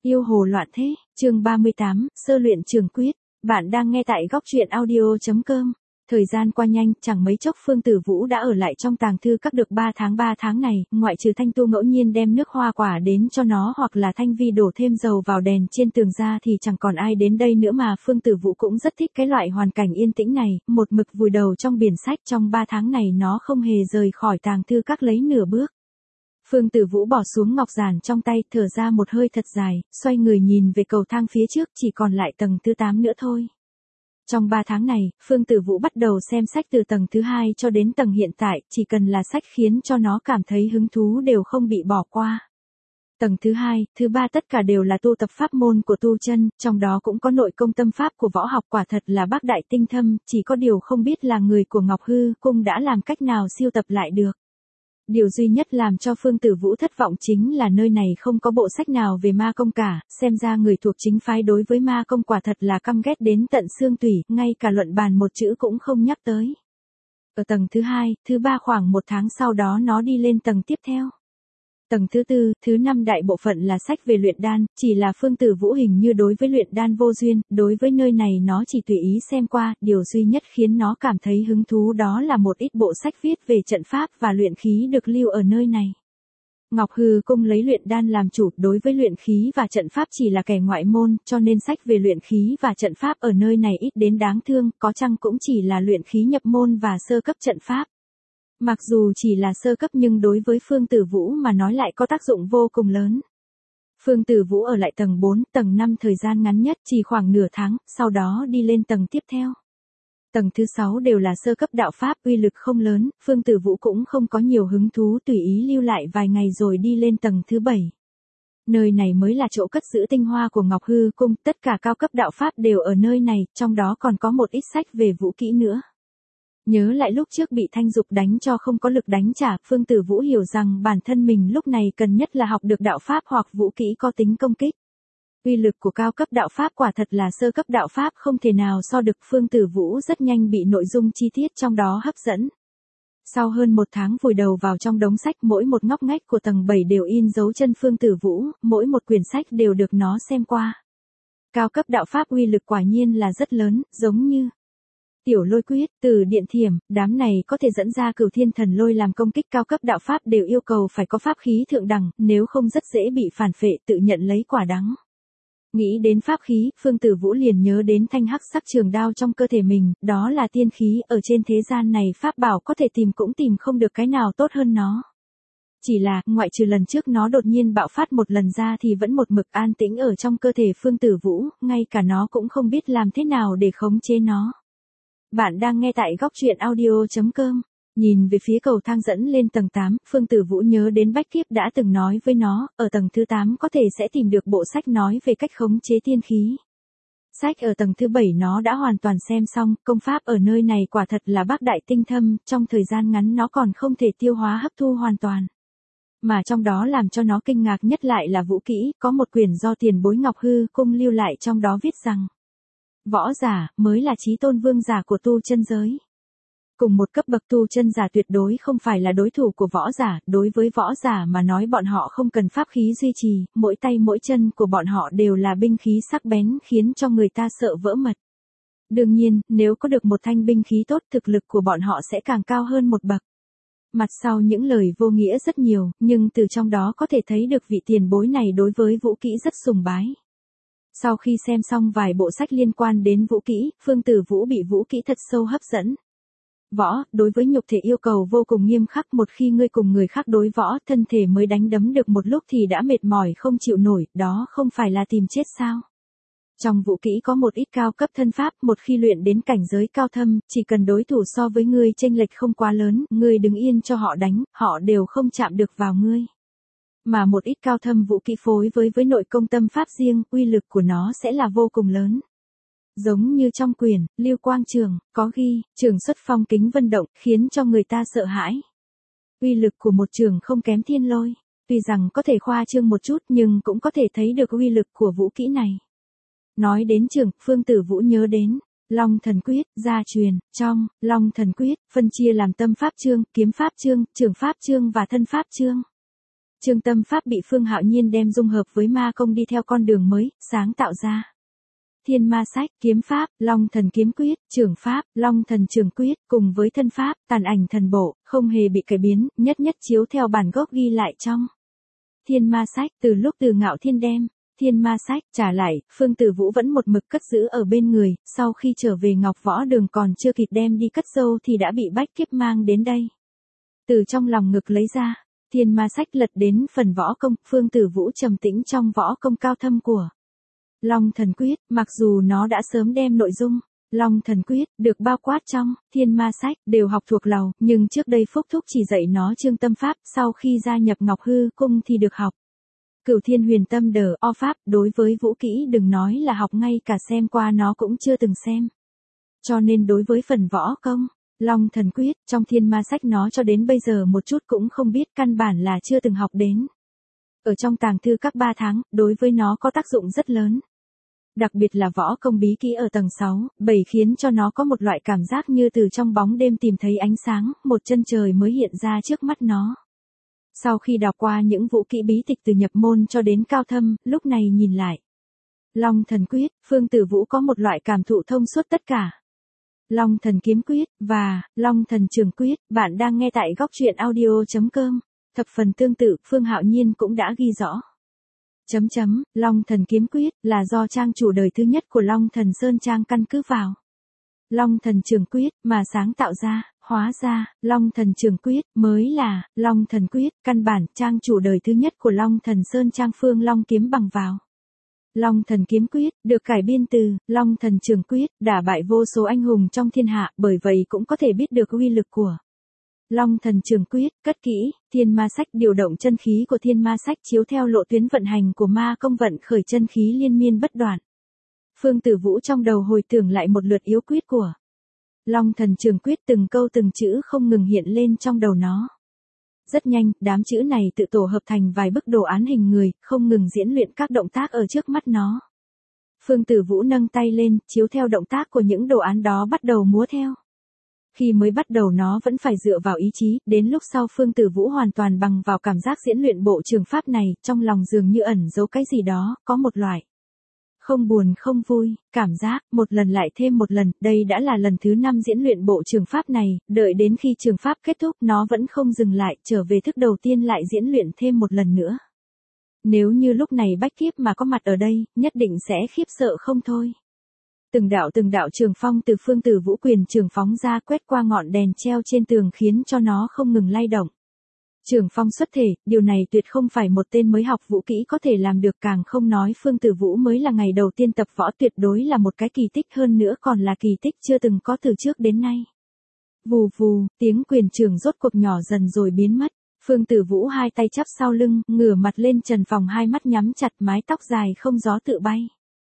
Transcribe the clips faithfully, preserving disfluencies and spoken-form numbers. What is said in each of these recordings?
Yêu hồ loạn thế, chương ba mươi tám, sơ luyện trường quyết. Bạn đang nghe tại góc truyện audio chấm com. Thời gian qua nhanh, chẳng mấy chốc Phương Tử Vũ đã ở lại trong tàng thư các được ba tháng ba tháng này, ngoại trừ Thanh Tu ngẫu nhiên đem nước hoa quả đến cho nó hoặc là Thanh Vi đổ thêm dầu vào đèn trên tường ra thì chẳng còn ai đến đây nữa mà Phương Tử Vũ cũng rất thích cái loại hoàn cảnh yên tĩnh này, một mực vùi đầu trong biển sách trong ba tháng này nó không hề rời khỏi tàng thư các lấy nửa bước. Phương Tử Vũ bỏ xuống ngọc giản trong tay, thở ra một hơi thật dài, xoay người nhìn về cầu thang phía trước, chỉ còn lại tầng thứ tám nữa thôi. Trong ba tháng này, Phương Tử Vũ bắt đầu xem sách từ tầng thứ hai cho đến tầng hiện tại, chỉ cần là sách khiến cho nó cảm thấy hứng thú đều không bị bỏ qua. Tầng thứ hai, thứ ba tất cả đều là tu tập pháp môn của tu chân, trong đó cũng có nội công tâm pháp của võ học, quả thật là bác đại tinh thâm, chỉ có điều không biết là người của Ngọc Hư Cung đã làm cách nào siêu tập lại được. Điều duy nhất làm cho Phương Tử Vũ thất vọng chính là nơi này không có bộ sách nào về ma công cả, xem ra người thuộc chính phái đối với ma công quả thật là căm ghét đến tận xương tủy, ngay cả luận bàn một chữ cũng không nhắc tới. Ở tầng thứ hai, thứ ba khoảng một tháng sau đó nó đi lên tầng tiếp theo. Tầng thứ tư, thứ năm đại bộ phận là sách về luyện đan, chỉ là Phương Tử Vũ hình như đối với luyện đan vô duyên, đối với nơi này nó chỉ tùy ý xem qua, điều duy nhất khiến nó cảm thấy hứng thú đó là một ít bộ sách viết về trận pháp và luyện khí được lưu ở nơi này. Ngọc Hư Cung lấy luyện đan làm chủ, đối với luyện khí và trận pháp chỉ là kẻ ngoại môn, cho nên sách về luyện khí và trận pháp ở nơi này ít đến đáng thương, có chăng cũng chỉ là luyện khí nhập môn và sơ cấp trận pháp. Mặc dù chỉ là sơ cấp nhưng đối với Phương Tử Vũ mà nói lại có tác dụng vô cùng lớn. Phương Tử Vũ ở lại tầng bốn, tầng năm thời gian ngắn nhất chỉ khoảng nửa tháng, sau đó đi lên tầng tiếp theo. Tầng thứ sáu đều là sơ cấp đạo pháp, uy lực không lớn, Phương Tử Vũ cũng không có nhiều hứng thú, tùy ý lưu lại vài ngày rồi đi lên tầng thứ bảy. Nơi này mới là chỗ cất giữ tinh hoa của Ngọc Hư Cung, tất cả cao cấp đạo pháp đều ở nơi này, trong đó còn có một ít sách về vũ kỹ nữa. Nhớ lại lúc trước bị Thanh Dục đánh cho không có lực đánh trả, Phương Tử Vũ hiểu rằng bản thân mình lúc này cần nhất là học được đạo pháp hoặc vũ kỹ có tính công kích. Uy lực của cao cấp đạo pháp quả thật là sơ cấp đạo pháp không thể nào so được, Phương Tử Vũ rất nhanh bị nội dung chi tiết trong đó hấp dẫn. Sau hơn một tháng vùi đầu vào trong đống sách, mỗi một ngóc ngách của tầng bảy đều in dấu chân Phương Tử Vũ, mỗi một quyển sách đều được nó xem qua. Cao cấp đạo pháp uy lực quả nhiên là rất lớn, giống như Tiểu Lôi Quyết, Từ Điện Thiểm, đám này có thể dẫn ra Cửu Thiên Thần Lôi làm công kích, cao cấp đạo pháp đều yêu cầu phải có pháp khí thượng đẳng, nếu không rất dễ bị phản phệ, tự nhận lấy quả đắng. Nghĩ đến pháp khí, Phương Tử Vũ liền nhớ đến thanh hắc sắc trường đao trong cơ thể mình, đó là tiên khí, ở trên thế gian này pháp bảo có thể tìm cũng tìm không được cái nào tốt hơn nó. Chỉ là, ngoại trừ lần trước nó đột nhiên bạo phát một lần ra thì vẫn một mực an tĩnh ở trong cơ thể Phương Tử Vũ, ngay cả nó cũng không biết làm thế nào để khống chế nó. Bạn đang nghe tại góc truyện audio chấm com. Nhìn về phía cầu thang dẫn lên tầng tám, Phương Tử Vũ nhớ đến Bách Kiếp đã từng nói với nó, ở tầng thứ tám có thể sẽ tìm được bộ sách nói về cách khống chế tiên khí. Sách ở tầng thứ bảy nó đã hoàn toàn xem xong, công pháp ở nơi này quả thật là bác đại tinh thâm, trong thời gian ngắn nó còn không thể tiêu hóa hấp thu hoàn toàn. Mà trong đó làm cho nó kinh ngạc nhất lại là vũ kỹ, có một quyển do tiền bối Ngọc Hư Cung lưu lại trong đó viết rằng võ giả mới là chí tôn vương giả của tu chân giới. Cùng một cấp bậc tu chân giả tuyệt đối không phải là đối thủ của võ giả, đối với võ giả mà nói bọn họ không cần pháp khí duy trì, mỗi tay mỗi chân của bọn họ đều là binh khí sắc bén khiến cho người ta sợ vỡ mật. Đương nhiên, nếu có được một thanh binh khí tốt, thực lực của bọn họ sẽ càng cao hơn một bậc. Mặt sau những lời vô nghĩa rất nhiều, nhưng từ trong đó có thể thấy được vị tiền bối này đối với vũ kỹ rất sùng bái. Sau khi xem xong vài bộ sách liên quan đến vũ kỹ, Phương Tử Vũ bị vũ kỹ thật sâu hấp dẫn. Võ, đối với nhục thể yêu cầu vô cùng nghiêm khắc, một khi ngươi cùng người khác đối võ, thân thể mới đánh đấm được một lúc thì đã mệt mỏi không chịu nổi, đó không phải là tìm chết sao? Trong vũ kỹ có một ít cao cấp thân pháp, một khi luyện đến cảnh giới cao thâm, chỉ cần đối thủ so với ngươi chênh lệch không quá lớn, ngươi đứng yên cho họ đánh, họ đều không chạm được vào ngươi. Mà một ít cao thâm vũ kỹ phối với với nội công tâm pháp riêng, uy lực của nó sẽ là vô cùng lớn. Giống như trong quyển Lưu Quang Trường, có ghi, trường xuất phong kính vân động, khiến cho người ta sợ hãi. Uy lực của một trường không kém thiên lôi, tuy rằng có thể khoa trương một chút nhưng cũng có thể thấy được uy lực của vũ kỹ này. Nói đến trường, Phương Tử Vũ nhớ đến Long Thần Quyết, gia truyền, trong Long Thần Quyết, phân chia làm tâm pháp chương, kiếm pháp chương, trường pháp chương và thân pháp chương. Chương tâm pháp bị Phương Hạo Nhiên đem dung hợp với ma công đi theo con đường mới, sáng tạo ra. Thiên ma sách, kiếm pháp, Long thần kiếm quyết, trường pháp, Long thần trường quyết, cùng với thân pháp, tàn ảnh thần bộ, không hề bị cải biến, nhất nhất chiếu theo bản gốc ghi lại trong. Thiên ma sách, từ lúc Từ Ngạo Thiên đem Thiên ma sách trả lại, Phương Tử Vũ vẫn một mực cất giữ ở bên người, sau khi trở về Ngọc Võ Đường còn chưa kịp đem đi cất dâu thì đã bị Bách Kiếp mang đến đây. Từ trong lòng ngực lấy ra, Thiên ma sách lật đến phần võ công, Phương Tử Vũ trầm tĩnh trong võ công cao thâm của Long thần quyết, mặc dù nó đã sớm đem nội dung Long thần quyết được bao quát trong Thiên ma sách đều học thuộc lầu, nhưng trước đây Phúc Thúc chỉ dạy nó chương tâm pháp, sau khi gia nhập Ngọc Hư cung thì được học Cửu Thiên Huyền Tâm Đờ O pháp, đối với vũ kỹ đừng nói là học, ngay cả xem qua nó cũng chưa từng xem. Cho nên đối với phần võ công Long thần quyết trong Thiên ma sách nó cho đến bây giờ một chút cũng không biết, căn bản là chưa từng học đến. Ở trong tàng thư các ba tháng, đối với nó có tác dụng rất lớn. Đặc biệt là võ công bí kỹ ở tầng sáu, bảy khiến cho nó có một loại cảm giác như từ trong bóng đêm tìm thấy ánh sáng, một chân trời mới hiện ra trước mắt nó. Sau khi đọc qua những vũ kỹ bí tịch từ nhập môn cho đến cao thâm, lúc này nhìn lại Long thần quyết, Phương Tử Vũ có một loại cảm thụ thông suốt tất cả. Long thần kiếm quyết và Long thần trường quyết, bạn đang nghe tại góc truyện audio chấm com. Thập phần tương tự, Phương Hạo Nhiên cũng đã ghi rõ. Chấm chấm, Long thần kiếm quyết là do trang chủ đời thứ nhất của Long thần Sơn Trang căn cứ vào Long thần trường quyết mà sáng tạo ra, hóa ra, Long thần trường quyết mới là Long thần quyết, căn bản trang chủ đời thứ nhất của Long thần Sơn Trang Phương Long kiếm bằng vào. Long thần kiếm quyết được cải biên từ Long thần trường quyết, đả bại vô số anh hùng trong thiên hạ, bởi vậy cũng có thể biết được uy lực của Long thần trường quyết. Cất kỹ, Thiên ma sách điều động chân khí của Thiên ma sách chiếu theo lộ tuyến vận hành của ma công vận khởi chân khí liên miên bất đoạn. Phương Tử Vũ trong đầu hồi tưởng lại một lượt yếu quyết của Long thần trường quyết, từng câu từng chữ không ngừng hiện lên trong đầu nó. Rất nhanh, đám chữ này tự tổ hợp thành vài bức đồ án hình người, không ngừng diễn luyện các động tác ở trước mắt nó. Phương Tử Vũ nâng tay lên, chiếu theo động tác của những đồ án đó bắt đầu múa theo. Khi mới bắt đầu nó vẫn phải dựa vào ý chí, đến lúc sau Phương Tử Vũ hoàn toàn bằng vào cảm giác diễn luyện bộ trường pháp này, trong lòng dường như ẩn giấu cái gì đó, có một loại không buồn không vui, cảm giác, một lần lại thêm một lần, đây đã là lần thứ năm diễn luyện bộ trường pháp này, đợi đến khi trường pháp kết thúc nó vẫn không dừng lại, trở về thức đầu tiên lại diễn luyện thêm một lần nữa. Nếu như lúc này Bách Kiếp mà có mặt ở đây, nhất định sẽ khiếp sợ không thôi. Từng đạo từng đạo trường phong từ Phương Tử Vũ quyền trường phóng ra, quét qua ngọn đèn treo trên tường khiến cho nó không ngừng lay động. Trường phong xuất thể, điều này tuyệt không phải một tên mới học vũ kỹ có thể làm được, càng không nói Phương Tử Vũ mới là ngày đầu tiên tập võ, tuyệt đối là một cái kỳ tích, hơn nữa còn là kỳ tích chưa từng có từ trước đến nay. Vù vù, tiếng quyền trường rốt cuộc nhỏ dần rồi biến mất. Phương Tử Vũ hai tay chắp sau lưng, ngửa mặt lên trần phòng, hai mắt nhắm chặt, mái tóc dài không gió tự bay.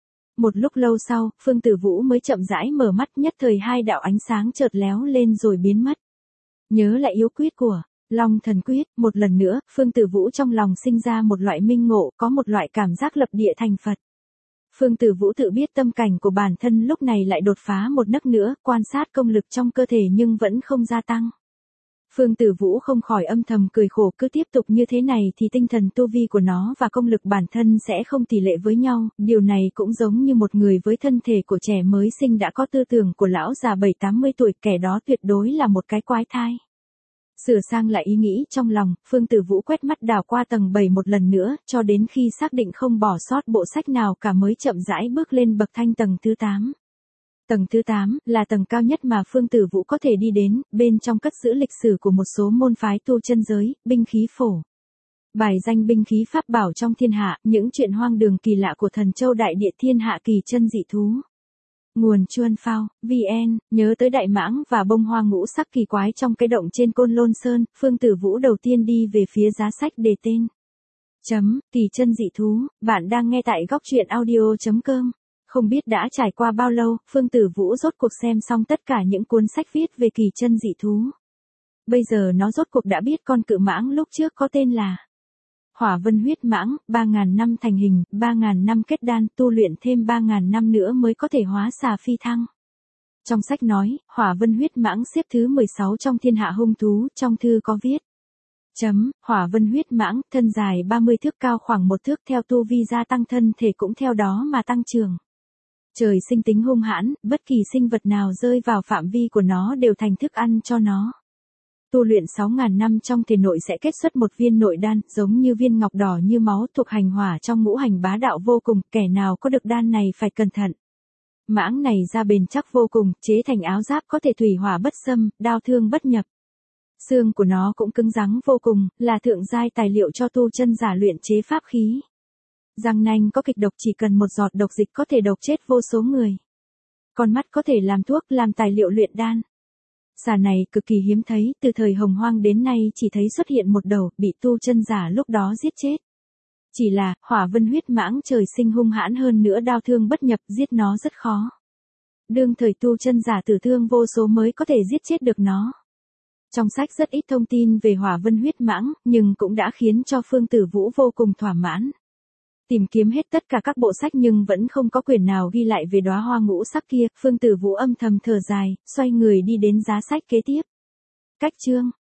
Một lúc lâu sau, Phương Tử Vũ mới chậm rãi mở mắt, nhất thời hai đạo ánh sáng chợt léo lên rồi biến mất. Nhớ lại yếu quyết của Long thần quyết, một lần nữa, Phương Tử Vũ trong lòng sinh ra một loại minh ngộ, có một loại cảm giác lập địa thành Phật. Phương Tử Vũ tự biết tâm cảnh của bản thân lúc này lại đột phá một nấc nữa, quan sát công lực trong cơ thể nhưng vẫn không gia tăng. Phương Tử Vũ không khỏi âm thầm cười khổ, cứ tiếp tục như thế này thì tinh thần tu vi của nó và công lực bản thân sẽ không tỷ lệ với nhau, điều này cũng giống như một người với thân thể của trẻ mới sinh đã có tư tưởng của lão già bảy tám mươi tuổi, kẻ đó tuyệt đối là một cái quái thai. Sửa sang lại ý nghĩ trong lòng, Phương Tử Vũ quét mắt đảo qua tầng bảy một lần nữa, cho đến khi xác định không bỏ sót bộ sách nào cả mới chậm rãi bước lên bậc thang tầng thứ tám. Tầng thứ tám là tầng cao nhất mà Phương Tử Vũ có thể đi đến, bên trong cất giữ lịch sử của một số môn phái tu chân giới, binh khí phổ. Bài danh binh khí pháp bảo trong thiên hạ, những chuyện hoang đường kỳ lạ của thần châu đại địa, thiên hạ kỳ chân dị thú. Nguồn Chuan Phao, vn, nhớ tới đại mãng và bông hoa ngũ sắc kỳ quái trong cái động trên Côn Lôn Sơn, Phương Tử Vũ đầu tiên đi về phía giá sách đề tên. Chấm, kỳ chân dị thú, bạn đang nghe tại góc truyện audio chấm com. Không biết đã trải qua bao lâu, Phương Tử Vũ rốt cuộc xem xong tất cả những cuốn sách viết về kỳ chân dị thú. Bây giờ nó rốt cuộc đã biết con cự mãng lúc trước có tên là Hỏa Vân huyết mãng, ba ngàn năm thành hình, ba ngàn năm kết đan, tu luyện thêm ba ngàn năm nữa mới có thể hóa xà phi thăng. Trong sách nói, Hỏa Vân huyết mãng xếp thứ mười sáu trong thiên hạ hung thú, trong thư có viết. Chấm, hỏa vân huyết mãng, thân dài ba mươi thước cao khoảng một thước theo tu vi gia tăng thân thể cũng theo đó mà tăng trưởng. Trời sinh tính hung hãn, bất kỳ sinh vật nào rơi vào phạm vi của nó đều thành thức ăn cho nó. Tu luyện sáu ngàn năm trong thể nội sẽ kết xuất một viên nội đan, giống như viên ngọc đỏ như máu thuộc hành hỏa trong ngũ hành bá đạo vô cùng, kẻ nào có được đan này phải cẩn thận. Mãng này da bền chắc vô cùng, chế thành áo giáp có thể thủy hỏa bất xâm, đao thương bất nhập. Xương của nó cũng cứng rắn vô cùng, là thượng giai tài liệu cho tu chân giả luyện chế pháp khí. Răng nanh có kịch độc, chỉ cần một giọt độc dịch có thể độc chết vô số người. Con mắt có thể làm thuốc, làm tài liệu luyện đan. Xà này cực kỳ hiếm thấy, từ thời Hồng Hoang đến nay chỉ thấy xuất hiện một đầu, bị tu chân giả lúc đó giết chết. Chỉ là, hỏa vân huyết mãng trời sinh hung hãn hơn nữa, đao thương bất nhập, giết nó rất khó. Đương thời tu chân giả tử thương vô số mới có thể giết chết được nó. Trong sách rất ít thông tin về hỏa vân huyết mãng, nhưng cũng đã khiến cho Phương Tử Vũ vô cùng thỏa mãn. Tìm kiếm hết tất cả các bộ sách nhưng vẫn không có quyển nào ghi lại về đóa hoa ngũ sắc kia, Phương Tử Vũ âm thầm thở dài, xoay người đi đến giá sách kế tiếp. Cách chương